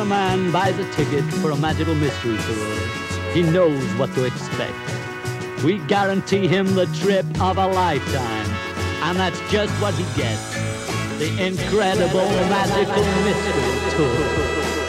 a man buys a ticket for a magical mystery tour, he knows what to expect. We guarantee him the trip of a lifetime, and that's just what he gets. The incredible magical mystery tour.